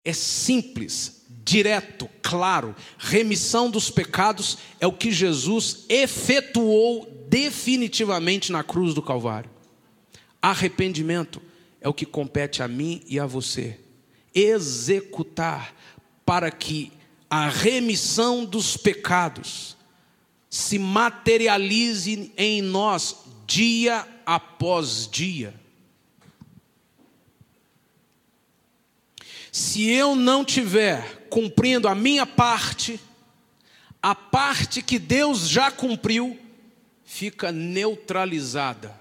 É simples, direto, claro. Remissão dos pecados é o que Jesus efetuou definitivamente na cruz do Calvário. Arrependimento é o que compete a mim e a você. Executar para que a remissão dos pecados se materialize em nós dia após dia. Se eu não estiver cumprindo a minha parte, a parte que Deus já cumpriu, fica neutralizada.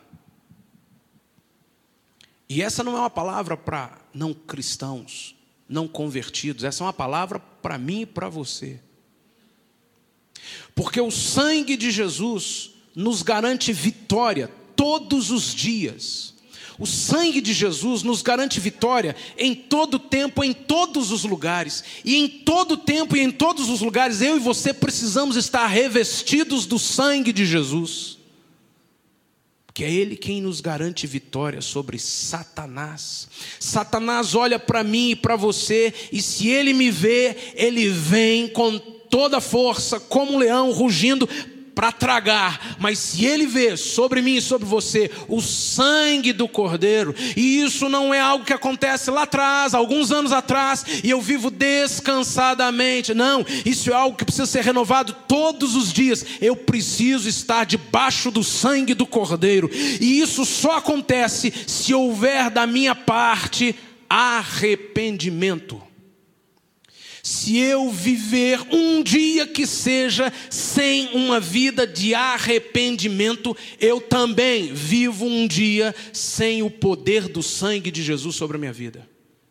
E essa não é uma palavra para não cristãos, não convertidos. Essa é uma palavra para mim e para você. Porque o sangue de Jesus nos garante vitória todos os dias. O sangue de Jesus nos garante vitória em todo tempo, em todos os lugares. E em todo tempo e em todos os lugares, eu e você precisamos estar revestidos do sangue de Jesus. Porque é Ele quem nos garante vitória sobre Satanás. Satanás olha para mim e para você, e se ele me vê, ele vem com toda a força, como um leão rugindo, para tragar. Mas se ele vê sobre mim e sobre você o sangue do Cordeiro, e isso não é algo que acontece lá atrás, alguns anos atrás, e eu vivo descansadamente. Não, isso é algo que precisa ser renovado todos os dias. Eu preciso estar debaixo do sangue do Cordeiro, e isso só acontece se houver da minha parte arrependimento. Se eu viver um dia que seja sem uma vida de arrependimento, eu também vivo um dia sem o poder do sangue de Jesus sobre a minha vida.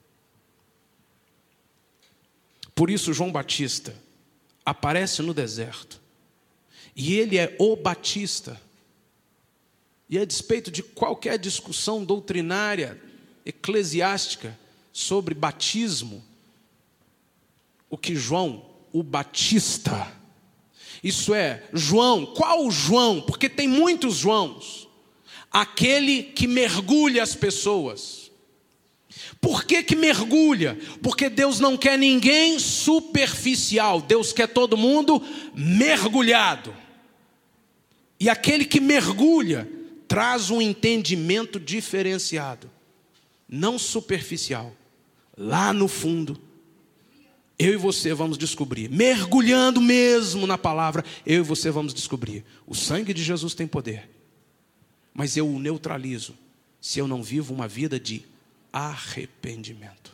Por isso João Batista aparece no deserto, e ele é o Batista. E a despeito de qualquer discussão doutrinária, eclesiástica, sobre batismo, o que João, o Batista, isso é, João, qual João? Porque tem muitos Joãos. Aquele que mergulha as pessoas. Por que mergulha? Porque Deus não quer ninguém superficial, Deus quer todo mundo mergulhado. E aquele que mergulha traz um entendimento diferenciado, não superficial. Lá no fundo, eu e você vamos descobrir, mergulhando mesmo na palavra, eu e você vamos descobrir, o sangue de Jesus tem poder, mas eu o neutralizo se eu não vivo uma vida de arrependimento.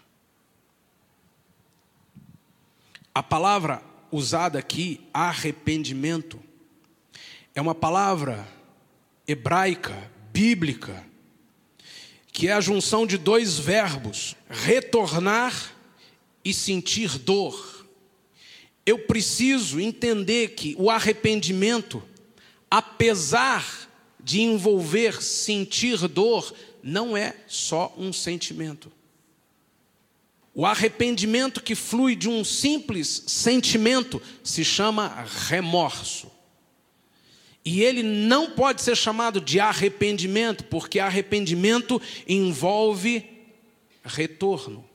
A palavra usada aqui, arrependimento, é uma palavra hebraica, bíblica, que é a junção de dois verbos, retornar e sentir dor. Eu preciso entender que o arrependimento, apesar de envolver sentir dor, não é só um sentimento. O arrependimento que flui de um simples sentimento se chama remorso. E ele não pode ser chamado de arrependimento, porque arrependimento envolve retorno,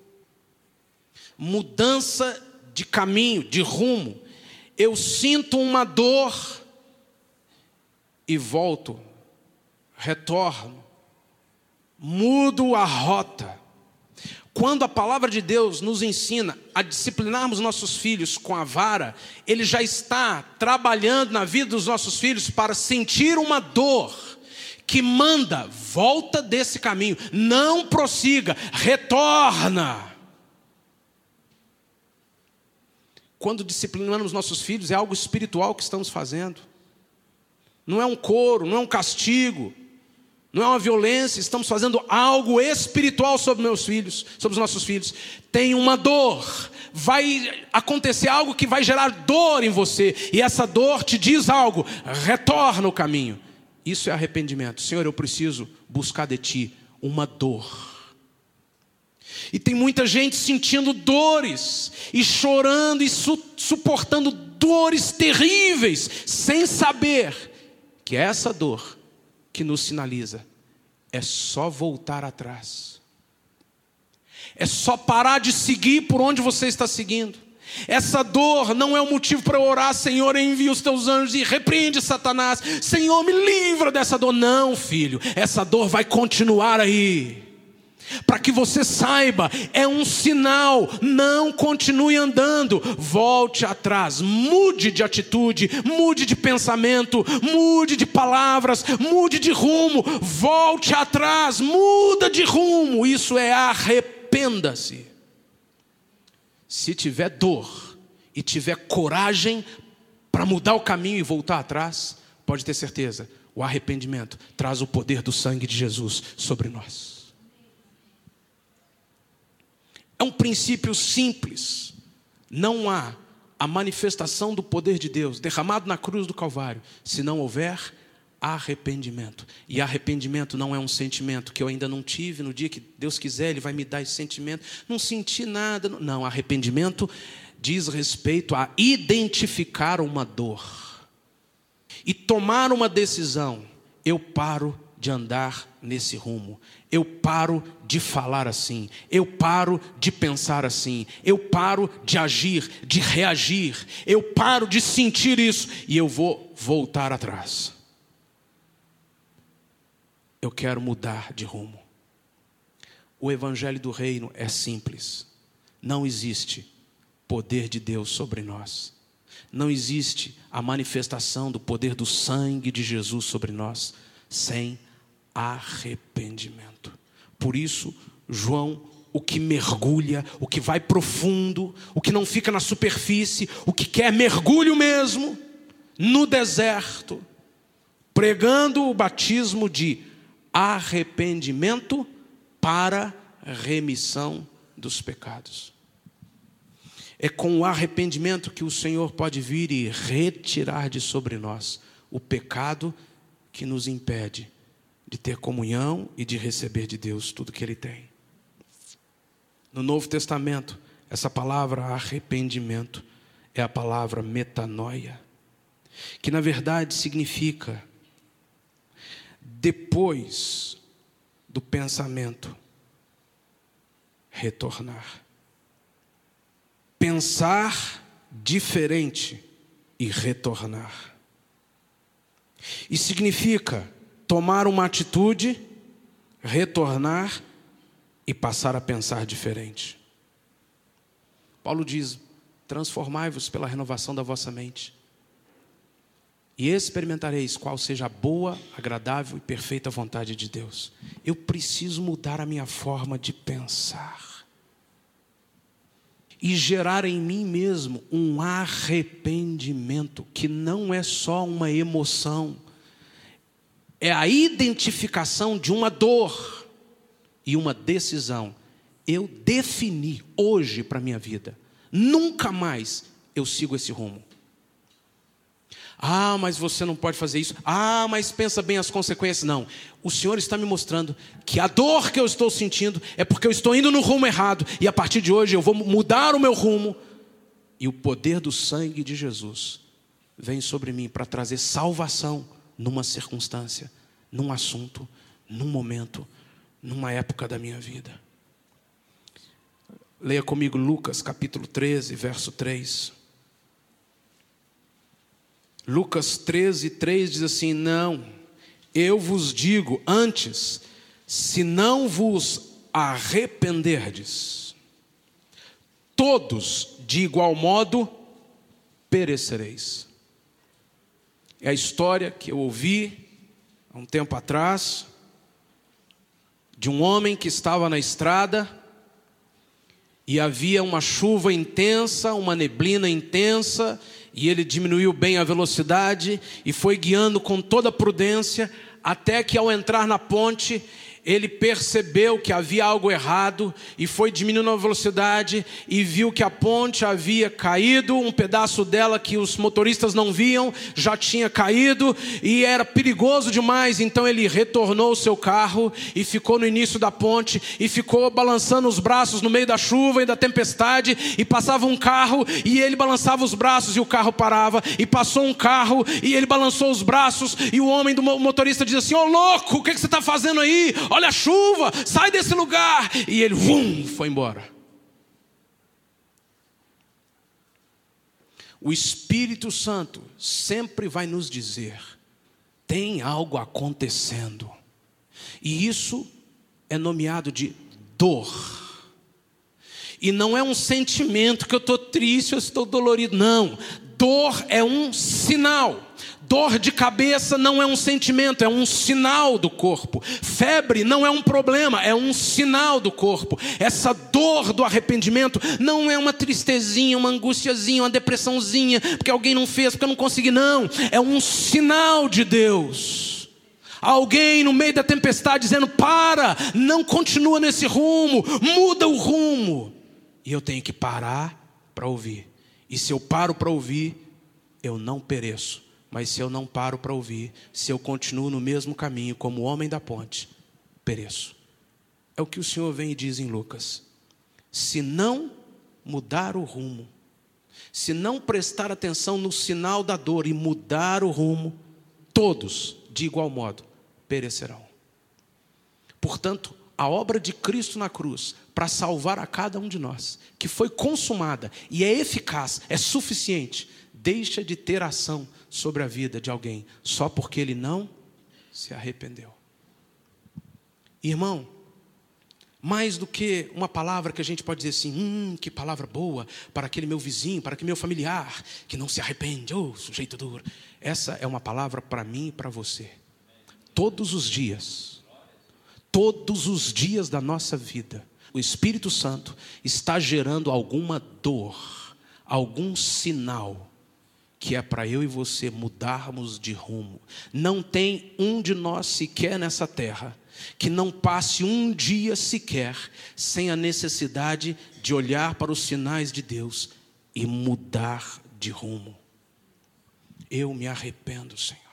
mudança de caminho, de rumo. Eu sinto uma dor e volto, retorno, mudo a rota. Quando a palavra de Deus nos ensina a disciplinarmos nossos filhos com a vara, Ele já está trabalhando na vida dos nossos filhos para sentir uma dor que manda, volta desse caminho, não prossiga, retorna. Quando disciplinamos nossos filhos, é algo espiritual que estamos fazendo. Não é um coro, não é um castigo, não é uma violência, estamos fazendo algo espiritual sobre meus filhos, sobre os nossos filhos. Tem uma dor, vai acontecer algo que vai gerar dor em você, e essa dor te diz algo, retorna o caminho. Isso é arrependimento. Senhor, eu preciso buscar de Ti uma dor. E tem muita gente sentindo dores, e chorando, e suportando dores terríveis, sem saber que essa dor que nos sinaliza é só voltar atrás. é só parar de seguir por onde você está seguindo. Essa dor não é um motivo para eu orar: Senhor, envia os teus anjos e repreende Satanás. Senhor, me livra dessa dor. Não, filho, essa dor vai continuar aí. Para que você saiba, é um sinal. Não continue andando, volte atrás, mude de atitude, mude de pensamento, mude de palavras, mude de rumo, volte atrás, muda de rumo. Isso é arrependa-se. Se tiver dor e tiver coragem para mudar o caminho e voltar atrás, pode ter certeza, o arrependimento traz o poder do sangue de Jesus sobre nós. É um princípio simples. Não há a manifestação do poder de Deus derramado na cruz do Calvário se não houver arrependimento. E arrependimento não é um sentimento que eu ainda não tive. No dia que Deus quiser, Ele vai me dar esse sentimento. Não senti nada. Não, arrependimento diz respeito a identificar uma dor e tomar uma decisão. Eu paro de andar nesse rumo. Eu paro de falar assim. Eu paro de pensar assim. Eu paro de agir, de reagir. Eu paro de sentir isso e eu vou voltar atrás. Eu quero mudar de rumo. O evangelho do reino é simples. Não existe poder de Deus sobre nós. Não existe a manifestação do poder do sangue de Jesus sobre nós sem arrependimento. Por isso, João, o que mergulha, o que vai profundo, o que não fica na superfície, o que quer mergulho mesmo, no deserto, pregando o batismo de arrependimento para remissão dos pecados. É com o arrependimento que o Senhor pode vir e retirar de sobre nós o pecado que nos impede de ter comunhão e de receber de Deus tudo que Ele tem. No Novo Testamento, essa palavra arrependimento é a palavra metanoia, que na verdade significa depois do pensamento, retornar. Pensar diferente e retornar. E significa tomar uma atitude, retornar e passar a pensar diferente. Paulo diz: transformai-vos pela renovação da vossa mente, e experimentareis qual seja a boa, agradável e perfeita vontade de Deus. Eu preciso mudar a minha forma de pensar e gerar em mim mesmo um arrependimento, que não é só uma emoção, é a identificação de uma dor e uma decisão. Eu defini hoje para a minha vida, nunca mais eu sigo esse rumo. Ah, mas você não pode fazer isso. Ah, mas pensa bem as consequências. Não, o Senhor está me mostrando que a dor que eu estou sentindo é porque eu estou indo no rumo errado. E a partir de hoje eu vou mudar o meu rumo. E o poder do sangue de Jesus vem sobre mim para trazer salvação numa circunstância, num assunto, num momento, numa época da minha vida. Leia comigo Lucas capítulo 13, verso 3. Lucas 13, 3 diz assim: não, eu vos digo antes, se não vos arrependerdes, todos de igual modo perecereis. É a história que eu ouvi há um tempo atrás, de um homem que estava na estrada, e havia uma chuva intensa, uma neblina intensa, e ele diminuiu bem a velocidade e foi guiando com toda prudência, até que ao entrar na ponte, ele percebeu que havia algo errado e foi diminuindo a velocidade e viu que a ponte havia caído, um pedaço dela que os motoristas não viam já tinha caído e era perigoso demais. Então ele retornou o seu carro e ficou no início da ponte e ficou balançando os braços no meio da chuva e da tempestade, e passava um carro e ele balançava os braços e o carro parava, e passou um carro e ele balançou os braços e o homem do motorista diz assim: ô louco, o que você está fazendo aí? olha a chuva, sai desse lugar. E ele, foi embora. O Espírito Santo sempre vai nos dizer, tem algo acontecendo. E isso é nomeado de dor. E não é um sentimento que eu estou triste, eu estou dolorido. Não, dor é um sinal. Dor de cabeça não é um sentimento, é um sinal do corpo. Febre não é um problema, é um sinal do corpo. Essa dor do arrependimento não é uma tristezinha, uma angustiazinha, uma depressãozinha, porque alguém não fez, porque eu não consegui, não. É um sinal de Deus. Alguém no meio da tempestade dizendo, para, não continua nesse rumo, muda o rumo. E eu tenho que parar para ouvir. E se eu paro para ouvir, eu não pereço. Mas se eu não paro para ouvir, se eu continuo no mesmo caminho como o homem da ponte, pereço. É o que o Senhor vem e diz em Lucas. Se não mudar o rumo, se não prestar atenção no sinal da dor e mudar o rumo, todos, de igual modo, perecerão. Portanto, a obra de Cristo na cruz, para salvar a cada um de nós, que foi consumada e é eficaz, é suficiente, deixa de ter ação sobre a vida de alguém, só porque ele não se arrependeu. Irmão, mais do que uma palavra que a gente pode dizer assim, que palavra boa para aquele meu vizinho, para aquele meu familiar, que não se arrepende, sujeito duro. Essa é uma palavra para mim e para você. Todos os dias da nossa vida, o Espírito Santo está gerando alguma dor, algum sinal, que é para eu e você mudarmos de rumo. Não tem um de nós sequer nessa terra que não passe um dia sequer sem a necessidade de olhar para os sinais de Deus e mudar de rumo. Eu me arrependo, Senhor.